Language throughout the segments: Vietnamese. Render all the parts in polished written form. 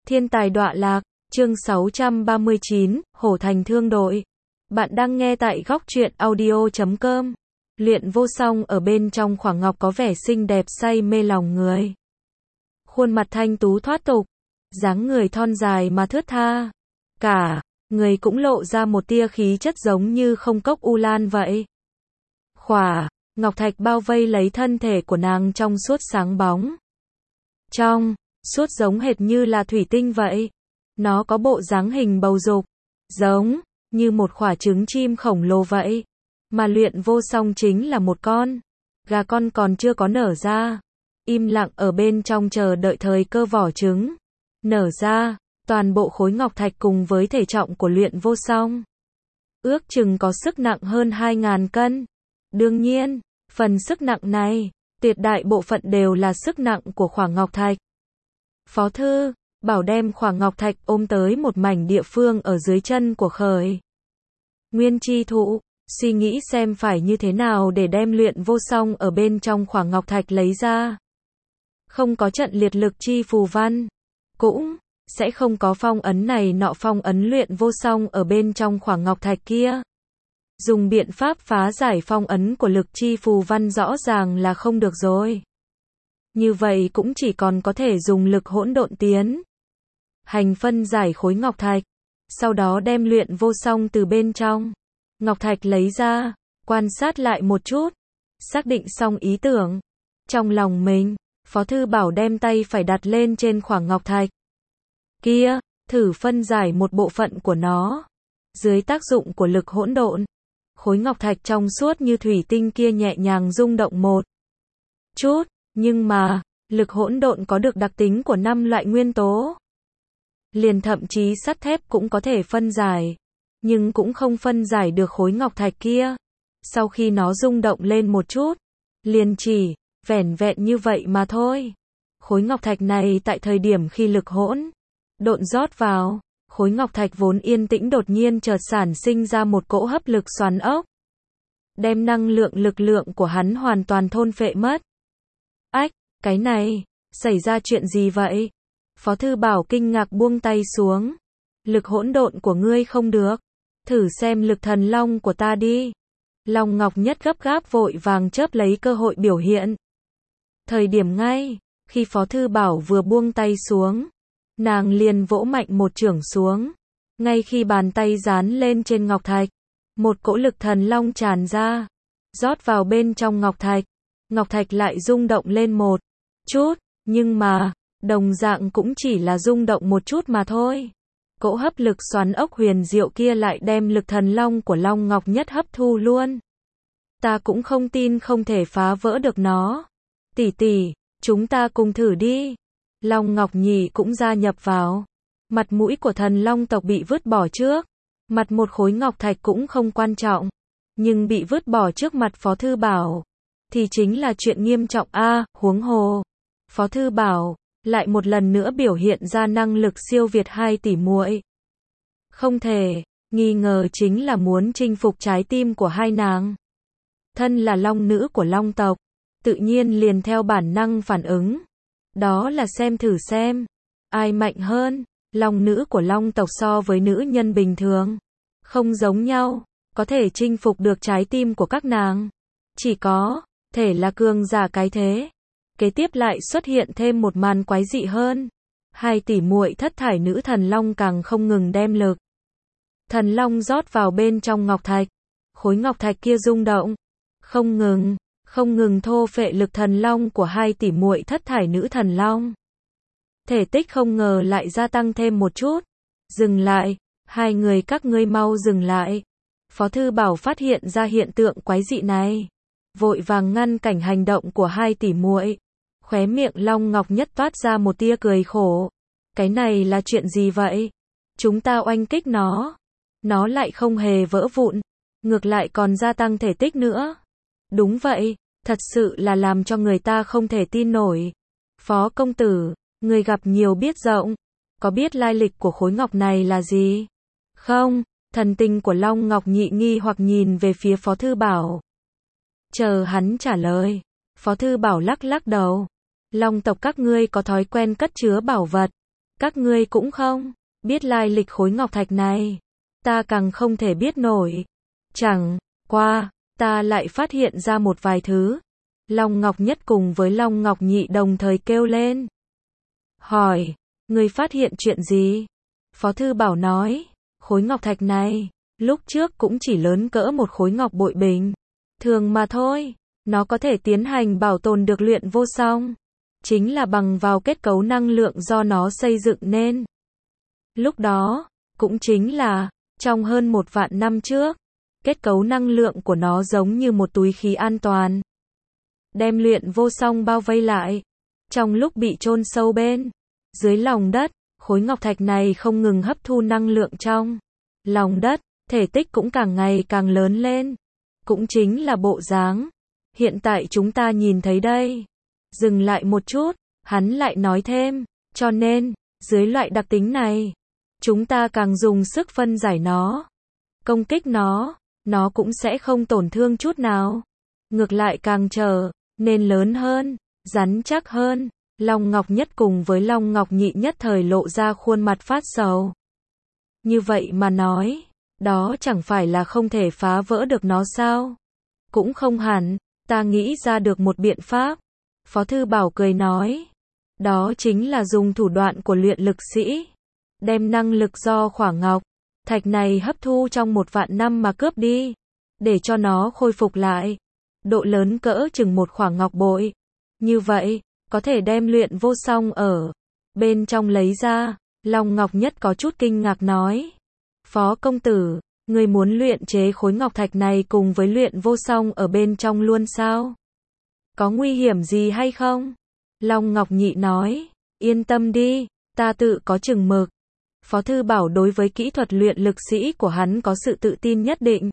Thiên tài đọa lạc, chương 639, Hổ Thành Thương Đội. Bạn đang nghe tại góc truyện audio.com. Luyện vô song ở bên trong khoảng ngọc có vẻ xinh đẹp say mê lòng người. Khuôn mặt thanh tú thoát tục, dáng người thon dài mà thướt tha. Cả người cũng lộ ra một tia khí chất giống như không cốc u lan vậy. Khỏa ngọc thạch bao vây lấy thân thể của nàng trong suốt sáng bóng. Trong suốt giống hệt như là thủy tinh vậy. Nó có bộ dáng hình bầu dục, giống như một quả trứng chim khổng lồ vậy. Mà Luyện vô song chính là một con gà con còn chưa có nở ra, im lặng ở bên trong chờ đợi thời cơ vỏ trứng nở ra. Toàn bộ khối ngọc thạch cùng với thể trọng của Luyện vô song ước chừng có sức nặng hơn 2.000 cân. Đương nhiên, phần sức nặng này, tuyệt đại bộ phận đều là sức nặng của khỏa ngọc thạch. Phó Thư Bảo đem khỏa ngọc thạch ôm tới một mảnh địa phương ở dưới chân của Khởi Nguyên Chi Thụ, suy nghĩ xem phải như thế nào để đem Luyện vô song ở bên trong khỏa ngọc thạch lấy ra. Không có trận liệt lực chi phù văn, cũng sẽ không có phong ấn này nọ phong ấn Luyện vô song ở bên trong khỏa ngọc thạch kia. Dùng biện pháp phá giải phong ấn của lực chi phù văn rõ ràng là không được rồi. Như vậy cũng chỉ còn có thể dùng lực hỗn độn tiến hành phân giải khối ngọc thạch, sau đó đem Luyện vô song từ bên trong ngọc thạch lấy ra, quan sát lại một chút, xác định xong ý tưởng trong lòng mình, Phó Thư Bảo đem tay phải đặt lên trên khoảng ngọc thạch kia, thử phân giải một bộ phận của nó. Dưới tác dụng của lực hỗn độn, khối ngọc thạch trong suốt như thủy tinh kia nhẹ nhàng rung động một chút, nhưng mà lực hỗn độn có được đặc tính của 5 loại nguyên tố. Liền thậm chí sắt thép cũng có thể phân giải, nhưng cũng không phân giải được khối ngọc thạch kia. Sau khi nó rung động lên một chút, liền chỉ vẻn vẹn như vậy mà thôi. Khối ngọc thạch này tại thời điểm khi lực hỗn độn rót vào, khối ngọc thạch vốn yên tĩnh đột nhiên chợt sản sinh ra một cỗ hấp lực xoắn ốc, đem năng lượng lực lượng của hắn hoàn toàn thôn phệ mất. Ách, cái này, xảy ra chuyện gì vậy? Phó Thư Bảo kinh ngạc buông tay xuống. Lực hỗn độn của ngươi không được, thử xem lực thần long của ta đi. Long Ngọc Nhất gấp gáp vội vàng chớp lấy cơ hội biểu hiện. Thời điểm ngay, khi Phó Thư Bảo vừa buông tay xuống, nàng liền vỗ mạnh một chưởng xuống. Ngay khi bàn tay dán lên trên ngọc thạch, một cỗ lực thần long tràn ra, rót vào bên trong ngọc thạch. Ngọc thạch lại rung động lên một chút, nhưng mà, đồng dạng cũng chỉ là rung động một chút mà thôi. Cỗ hấp lực xoắn ốc huyền diệu kia lại đem lực thần long của Long Ngọc Nhất hấp thu luôn. Ta cũng không tin không thể phá vỡ được nó. Tỷ tỷ, chúng ta cùng thử đi. Long Ngọc Nhị cũng gia nhập vào. Mặt mũi của thần long tộc bị vứt bỏ trước. Mặt một khối ngọc thạch cũng không quan trọng. Nhưng bị vứt bỏ trước mặt Phó Thư Bảo thì chính là chuyện nghiêm trọng a. Huống hồ, Phó Thư Bảo lại một lần nữa biểu hiện ra năng lực siêu việt 2 tỷ muội. Không thể nghi ngờ chính là muốn chinh phục trái tim của hai nàng. Thân là long nữ của long tộc, tự nhiên liền theo bản năng phản ứng. Đó là xem thử xem ai mạnh hơn. Long nữ của long tộc so với nữ nhân bình thường không giống nhau, có thể chinh phục được trái tim của các nàng chỉ có thể là cường giả cái thế. Kế tiếp lại xuất hiện thêm một màn quái dị hơn. 2 tỷ muội thất thải nữ thần long càng không ngừng đem lực thần long rót vào bên trong ngọc thạch. Khối ngọc thạch kia rung động, không ngừng thô phệ lực thần long của 2 tỷ muội thất thải nữ thần long. Thể tích không ngờ lại gia tăng thêm một chút. Dừng lại, hai người các ngươi mau dừng lại. Phó Thư Bảo phát hiện ra hiện tượng quái dị này, vội vàng ngăn cảnh hành động của 2 tỷ muội. Khóe miệng Long Ngọc Nhất toát ra một tia cười khổ. Cái này là chuyện gì vậy? Chúng ta oanh kích nó lại không hề vỡ vụn, ngược lại còn gia tăng thể tích nữa. Đúng vậy, thật sự là làm cho người ta không thể tin nổi. Phó công tử, người gặp nhiều biết rộng, có biết lai lịch của khối ngọc này là gì? Không, thần tình của Long Ngọc Nhị nghi hoặc nhìn về phía Phó Thư Bảo. Chờ hắn trả lời, Phó Thư Bảo lắc lắc đầu. Long tộc các ngươi có thói quen cất chứa bảo vật, Các ngươi cũng không biết lai lịch khối ngọc thạch này. Ta càng không thể biết nổi. Chẳng qua, ta lại phát hiện ra một vài thứ. Long Ngọc Nhất cùng với Long Ngọc Nhị đồng thời kêu lên. Hỏi, ngươi phát hiện chuyện gì? Phó Thư Bảo nói, khối ngọc thạch này, lúc trước cũng chỉ lớn cỡ một khối ngọc bội bình. Thường mà thôi, nó có thể tiến hành bảo tồn được luyện vô song. Chính là bằng vào kết cấu năng lượng do nó xây dựng nên. Lúc đó, cũng chính là, trong hơn 1 vạn năm trước, kết cấu năng lượng của nó giống như một túi khí an toàn. Đem luyện vô song bao vây lại. Trong lúc bị chôn sâu bên dưới lòng đất, khối ngọc thạch này không ngừng hấp thu năng lượng trong lòng đất, thể tích cũng càng ngày càng lớn lên. Cũng chính là bộ dáng hiện tại chúng ta nhìn thấy đây. Dừng lại một chút, hắn lại nói thêm, cho nên, dưới loại đặc tính này, chúng ta càng dùng sức phân giải nó, công kích nó cũng sẽ không tổn thương chút nào. Ngược lại càng trở nên lớn hơn, rắn chắc hơn. Long Ngọc Nhất cùng với Long Ngọc Nhị nhất thời lộ ra khuôn mặt phát sầu. Như vậy mà nói, đó chẳng phải là không thể phá vỡ được nó sao? Cũng không hẳn, ta nghĩ ra được một biện pháp. Phó Thư Bảo cười nói, đó chính là dùng thủ đoạn của luyện lực sĩ. Đem năng lực do khỏa ngọc thạch này hấp thu trong 1 vạn năm mà cướp đi, để cho nó khôi phục lại. Độ lớn cỡ chừng một khỏa ngọc bội. Như vậy, có thể đem luyện vô song ở bên trong lấy ra. Long Ngọc Nhất có chút kinh ngạc nói, Phó công tử, người muốn luyện chế khối ngọc thạch này cùng với luyện vô song ở bên trong luôn sao? Có nguy hiểm gì hay không? Long Ngọc Nhị nói, yên tâm đi, ta tự có chừng mực. Phó Thư Bảo đối với kỹ thuật luyện lực sĩ của hắn có sự tự tin nhất định.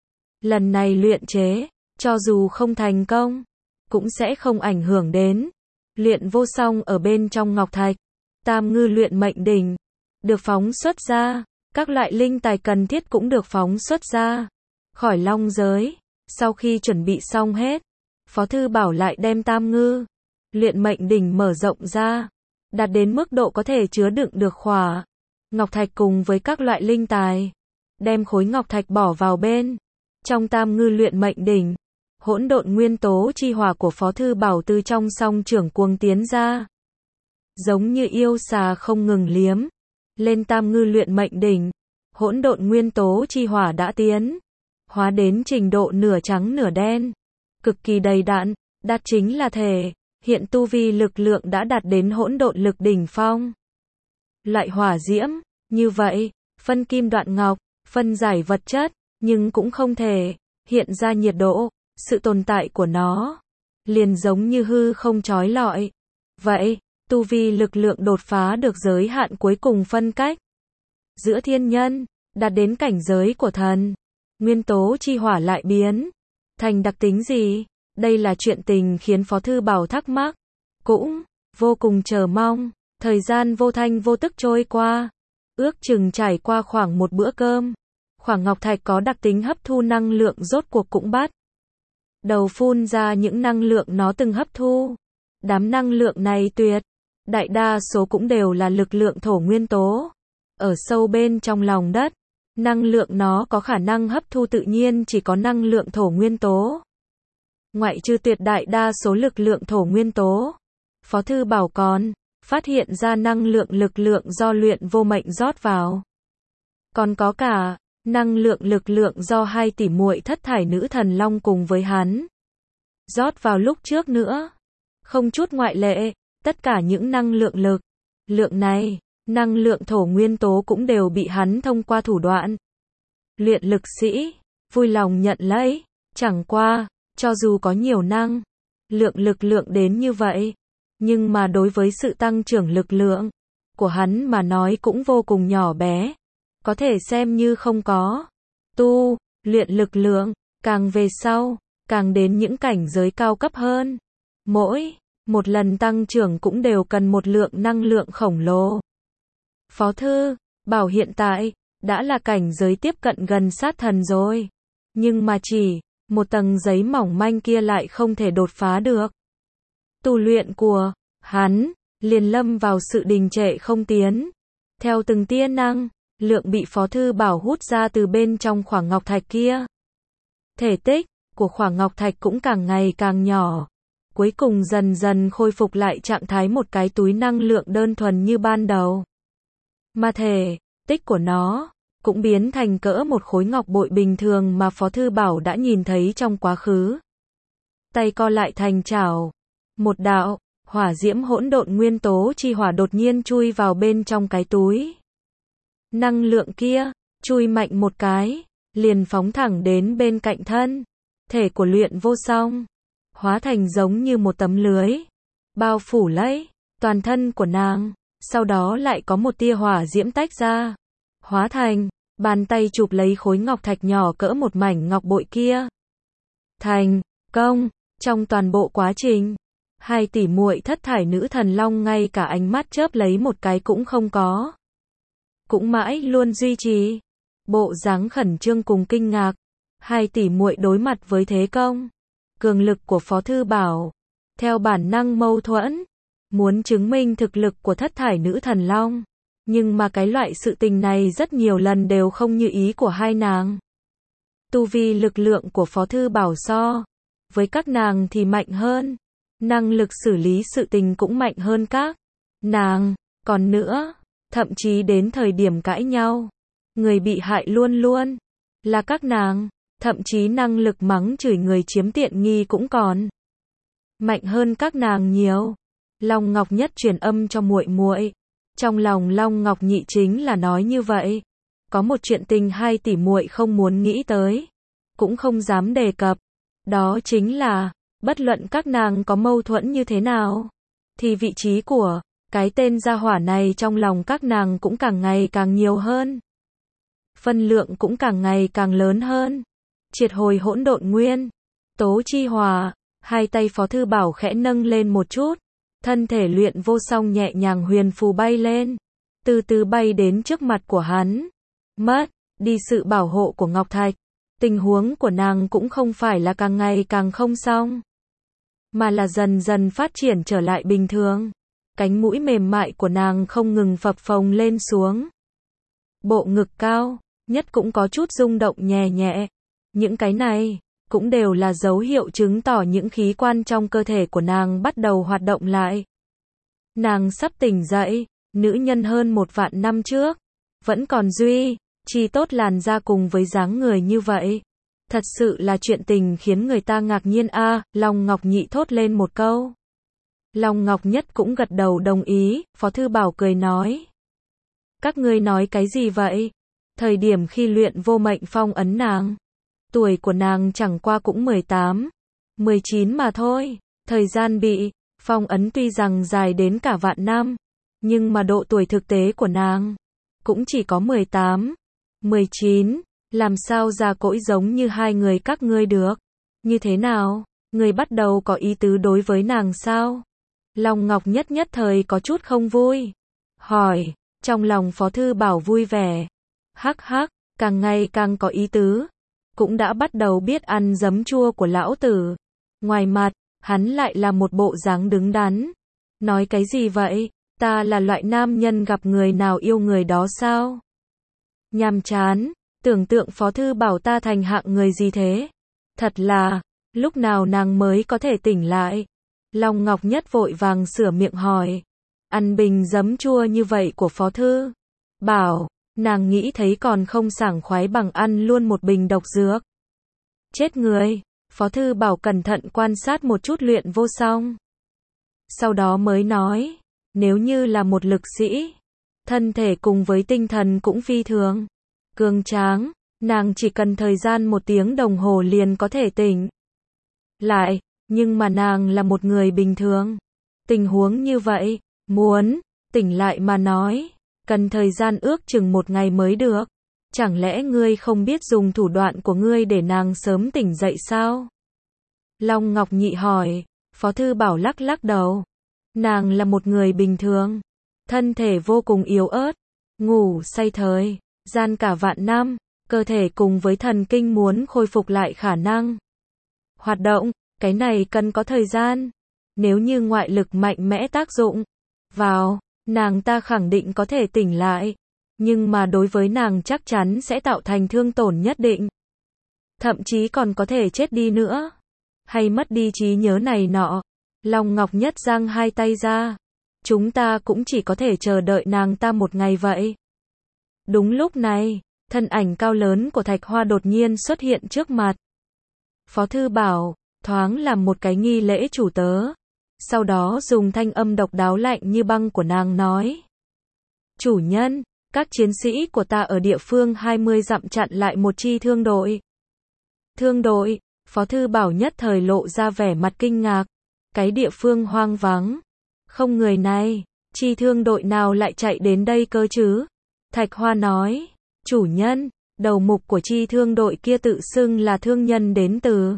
Lần này luyện chế, cho dù không thành công, cũng sẽ không ảnh hưởng đến luyện vô song ở bên trong ngọc thạch. Tam ngư luyện mệnh đỉnh được phóng xuất ra, các loại linh tài cần thiết cũng được phóng xuất ra khỏi long giới. Sau khi chuẩn bị xong hết, Phó Thư Bảo lại đem tam ngư luyện mệnh đỉnh mở rộng ra, đạt đến mức độ có thể chứa đựng được khỏa ngọc thạch cùng với các loại linh tài. Đem khối ngọc thạch bỏ vào bên trong tam ngư luyện mệnh đỉnh. Hỗn độn nguyên tố chi hỏa của Phó Thư Bảo từ trong song trưởng cuồng tiến ra, giống như yêu xà không ngừng liếm lên tam ngư luyện mệnh đỉnh. Hỗn độn nguyên tố chi hỏa đã tiến hóa đến trình độ nửa trắng nửa đen, cực kỳ đầy đặn, đạt chính là thể hiện tu vi lực lượng đã đạt đến hỗn độn lực đỉnh phong. Loại hỏa diễm như vậy, phân kim đoạn ngọc, phân giải vật chất, nhưng cũng không thể hiện ra nhiệt độ. Sự tồn tại của nó liền giống như hư không chói lọi. Vậy, tu vi lực lượng đột phá được giới hạn cuối cùng phân cách giữa thiên nhân, đạt đến cảnh giới của thần. Nguyên tố chi hỏa lại biến thành đặc tính gì? Đây là chuyện tình khiến Phó Thư Bảo thắc mắc, cũng vô cùng chờ mong. Thời gian vô thanh vô tức trôi qua, ước chừng trải qua khoảng một bữa cơm. Khoảng ngọc thạch có đặc tính hấp thu năng lượng rốt cuộc cũng bắt đầu phun ra những năng lượng nó từng hấp thu. Đám năng lượng này tuyệt đại đa số cũng đều là lực lượng thổ nguyên tố. Ở sâu bên trong lòng đất, năng lượng nó có khả năng hấp thu tự nhiên chỉ có năng lượng thổ nguyên tố. Ngoại trừ tuyệt đại đa số lực lượng thổ nguyên tố, Phó Thư Bảo còn phát hiện ra năng lực lượng do luyện vô mệnh rót vào. Còn có cả năng lực lượng do 2 tỷ muội thất thải nữ thần long cùng với hắn rót vào lúc trước nữa. Không chút ngoại lệ, tất cả những năng lượng lượng này, năng lượng thổ nguyên tố cũng đều bị hắn thông qua thủ đoạn luyện lực sĩ vui lòng nhận lấy. Chẳng qua, cho dù có nhiều năng lực lượng đến như vậy, nhưng mà đối với sự tăng trưởng lực lượng của hắn mà nói cũng vô cùng nhỏ bé, có thể xem như không có. Tu luyện lực lượng, càng về sau, càng đến những cảnh giới cao cấp hơn, mỗi một lần tăng trưởng cũng đều cần một lượng năng lượng khổng lồ. Phó Thư Bảo hiện tại đã là cảnh giới tiếp cận gần sát thần rồi, nhưng mà chỉ một tầng giấy mỏng manh kia lại không thể đột phá được. Tu luyện của hắn liền lâm vào sự đình trệ không tiến. Theo từng tia năng lượng bị Phó Thư Bảo hút ra từ bên trong khoảng ngọc thạch kia. Thể tích của khoảng ngọc thạch cũng càng ngày càng nhỏ. Cuối cùng dần dần khôi phục lại trạng thái một cái túi năng lượng đơn thuần như ban đầu. Mà thể tích của nó cũng biến thành cỡ một khối ngọc bội bình thường mà Phó Thư Bảo đã nhìn thấy trong quá khứ. Tay co lại thành chảo. Một đạo hỏa diễm hỗn độn nguyên tố chi hỏa đột nhiên chui vào bên trong cái túi. Năng lượng kia chui mạnh một cái, liền phóng thẳng đến bên cạnh thân thể của Luyện Vô Song, hóa thành giống như một tấm lưới, bao phủ lấy toàn thân của nàng. Sau đó lại có một tia hỏa diễm tách ra, hóa thành bàn tay chụp lấy khối ngọc thạch nhỏ cỡ một mảnh ngọc bội kia. Thành công. Trong toàn bộ quá trình, hai tỷ muội thất thải nữ thần long ngay cả ánh mắt chớp lấy một cái cũng không có. Cũng mãi luôn duy trì bộ dáng khẩn trương cùng kinh ngạc. Hai tỷ muội đối mặt với thế công cường lực của Phó Thư Bảo, theo bản năng mâu thuẫn, muốn chứng minh thực lực của thất thải nữ thần long. Nhưng mà cái loại sự tình này rất nhiều lần đều không như ý của hai nàng. Tu vi lực lượng của Phó Thư Bảo so với các nàng thì mạnh hơn, năng lực xử lý sự tình cũng mạnh hơn các nàng. Còn nữa, thậm chí đến thời điểm cãi nhau, người bị hại luôn luôn là các nàng, thậm chí năng lực mắng chửi người chiếm tiện nghi cũng còn mạnh hơn các nàng nhiều. Long Ngọc Nhất truyền âm cho muội muội. Trong lòng Long Ngọc Nhị chính là nói như vậy. Có một chuyện tình hai tỷ muội không muốn nghĩ tới, cũng không dám đề cập. Đó chính là, bất luận các nàng có mâu thuẫn như thế nào, thì vị trí của cái tên gia hỏa này trong lòng các nàng cũng càng ngày càng nhiều hơn. Phân lượng cũng càng ngày càng lớn hơn. Triệt hồi hỗn độn nguyên tố chi hỏa, hai tay Phó Thư Bảo khẽ nâng lên một chút. Thân thể Luyện Vô Song nhẹ nhàng huyền phù bay lên, từ từ bay đến trước mặt của hắn. Mất đi sự bảo hộ của Ngọc Thạch, tình huống của nàng cũng không phải là càng ngày càng không xong, mà là dần dần phát triển trở lại bình thường. Cánh mũi mềm mại của nàng không ngừng phập phồng lên xuống. Bộ ngực cao nhất cũng có chút rung động nhẹ nhẹ. Những cái này cũng đều là dấu hiệu chứng tỏ những khí quan trong cơ thể của nàng bắt đầu hoạt động lại. Nàng sắp tỉnh dậy, nữ nhân hơn 1 vạn năm trước, vẫn còn duy trì tốt làn da cùng với dáng người như vậy. Thật sự là chuyện tình khiến người ta ngạc nhiên a. Long Ngọc Nhị thốt lên một câu. Long Ngọc Nhất cũng gật đầu đồng ý. Phó Thư Bảo cười nói. Các ngươi nói cái gì vậy? Thời điểm khi Luyện Vô Mệnh phong ấn nàng, tuổi của nàng chẳng qua cũng 18, 19 mà thôi. Thời gian bị phong ấn tuy rằng dài đến cả vạn năm, nhưng mà độ tuổi thực tế của nàng cũng chỉ có 18, 19. Làm sao già cỗi giống như hai người các ngươi được? Như thế nào? Người bắt đầu có ý tứ đối với nàng sao? Long Ngọc Nhất nhất thời có chút không vui. Hỏi, trong lòng Phó Thư Bảo vui vẻ. Hắc hắc, càng ngày càng có ý tứ. Cũng đã bắt đầu biết ăn giấm chua của lão tử. Ngoài mặt, hắn lại là một bộ dáng đứng đắn. Nói cái gì vậy? Ta là loại nam nhân gặp người nào yêu người đó sao? Nhàm chán, tưởng tượng Phó Thư Bảo ta thành hạng người gì thế? Thật là, lúc nào nàng mới có thể tỉnh lại? Long Ngọc Nhất vội vàng sửa miệng hỏi. Ăn bình giấm chua như vậy của Phó Thư Bảo, nàng nghĩ thấy còn không sảng khoái bằng ăn luôn một bình độc dược. Chết người. Phó Thư Bảo cẩn thận quan sát một chút Luyện Vô Song. Sau đó mới nói, nếu như là một lực sĩ, thân thể cùng với tinh thần cũng phi thường cường tráng, nàng chỉ cần thời gian 1 tiếng đồng hồ liền có thể tỉnh lại, nhưng mà nàng là một người bình thường. Tình huống như vậy, muốn tỉnh lại mà nói, cần thời gian ước chừng 1 ngày mới được. Chẳng lẽ ngươi không biết dùng thủ đoạn của ngươi để nàng sớm tỉnh dậy sao? Long Ngọc Nhị hỏi. Phó Thư Bảo lắc lắc đầu. Nàng là một người bình thường, thân thể vô cùng yếu ớt, ngủ say thời gian cả vạn năm, cơ thể cùng với thần kinh muốn khôi phục lại khả năng hoạt động, cái này cần có thời gian. Nếu như ngoại lực mạnh mẽ tác dụng vào, nàng ta khẳng định có thể tỉnh lại. Nhưng mà đối với nàng chắc chắn sẽ tạo thành thương tổn nhất định. Thậm chí còn có thể chết đi nữa. Hay mất đi trí nhớ này nọ. Long Ngọc Nhất giang hai tay ra. Chúng ta cũng chỉ có thể chờ đợi nàng ta một ngày vậy. Đúng lúc này, thân ảnh cao lớn của Thạch Hoa đột nhiên xuất hiện trước mặt. Phó Thư Bảo, thoáng làm một cái nghi lễ chủ tớ. Sau đó dùng thanh âm độc đáo lạnh như băng của nàng nói. Chủ nhân, các chiến sĩ của ta ở địa phương 20 dặm chặn lại một chi thương đội. Thương đội, Phó Thư Bảo nhất thời lộ ra vẻ mặt kinh ngạc. Cái địa phương hoang vắng. Không người này, chi thương đội nào lại chạy đến đây cơ chứ? Thạch Hoa nói, chủ nhân, đầu mục của chi thương đội kia tự xưng là thương nhân đến từ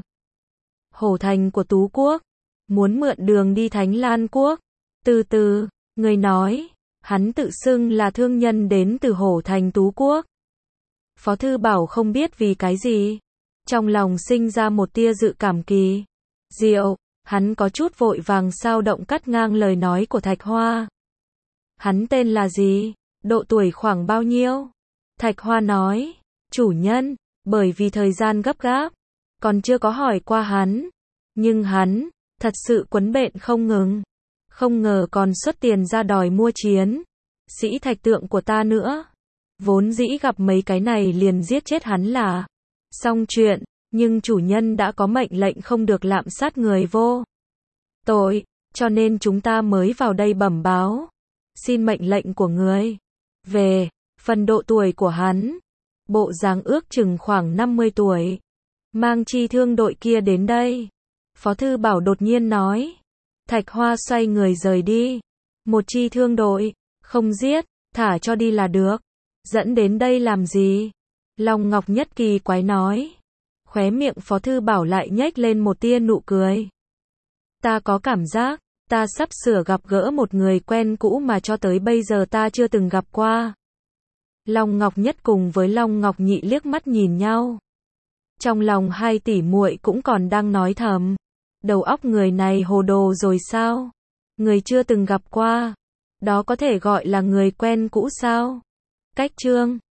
Hổ Thành của Tú Quốc, muốn mượn đường đi Thánh Lan Quốc. Từ từ, người nói, hắn tự xưng là thương nhân đến từ Hổ Thành Tú Quốc. Phó Thư Bảo không biết vì cái gì, trong lòng sinh ra một tia dự cảm kỳ diệu, hắn có chút vội vàng sao động cắt ngang lời nói của Thạch Hoa. Hắn tên là gì? Độ tuổi khoảng bao nhiêu? Thạch Hoa nói, chủ nhân, bởi vì thời gian gấp gáp, còn chưa có hỏi qua hắn. Nhưng hắn, thật sự quấn bện không ngừng. Không ngờ còn xuất tiền ra đòi mua chiến sĩ thạch tượng của ta nữa. Vốn dĩ gặp mấy cái này liền giết chết hắn là xong chuyện, nhưng chủ nhân đã có mệnh lệnh không được lạm sát người vô tội, cho nên chúng ta mới vào đây bẩm báo. Xin mệnh lệnh của người. Về phần độ tuổi của hắn, bộ dáng ước chừng khoảng 50 tuổi. Mang chi thương đội kia đến đây. Phó Thư Bảo đột nhiên nói. Thạch Hoa xoay người rời đi. Một chi thương đội, không giết, thả cho đi là được. Dẫn đến đây làm gì? Long Ngọc Nhất kỳ quái nói. Khóe miệng Phó Thư Bảo lại nhếch lên một tia nụ cười. Ta có cảm giác, ta sắp sửa gặp gỡ một người quen cũ mà cho tới bây giờ ta chưa từng gặp qua. Long Ngọc Nhất cùng với Long Ngọc Nhị liếc mắt nhìn nhau. Trong lòng hai tỷ muội cũng còn đang nói thầm. Đầu óc người này hồ đồ rồi sao? Người chưa từng gặp qua. Đó có thể gọi là người quen cũ sao? Cách chương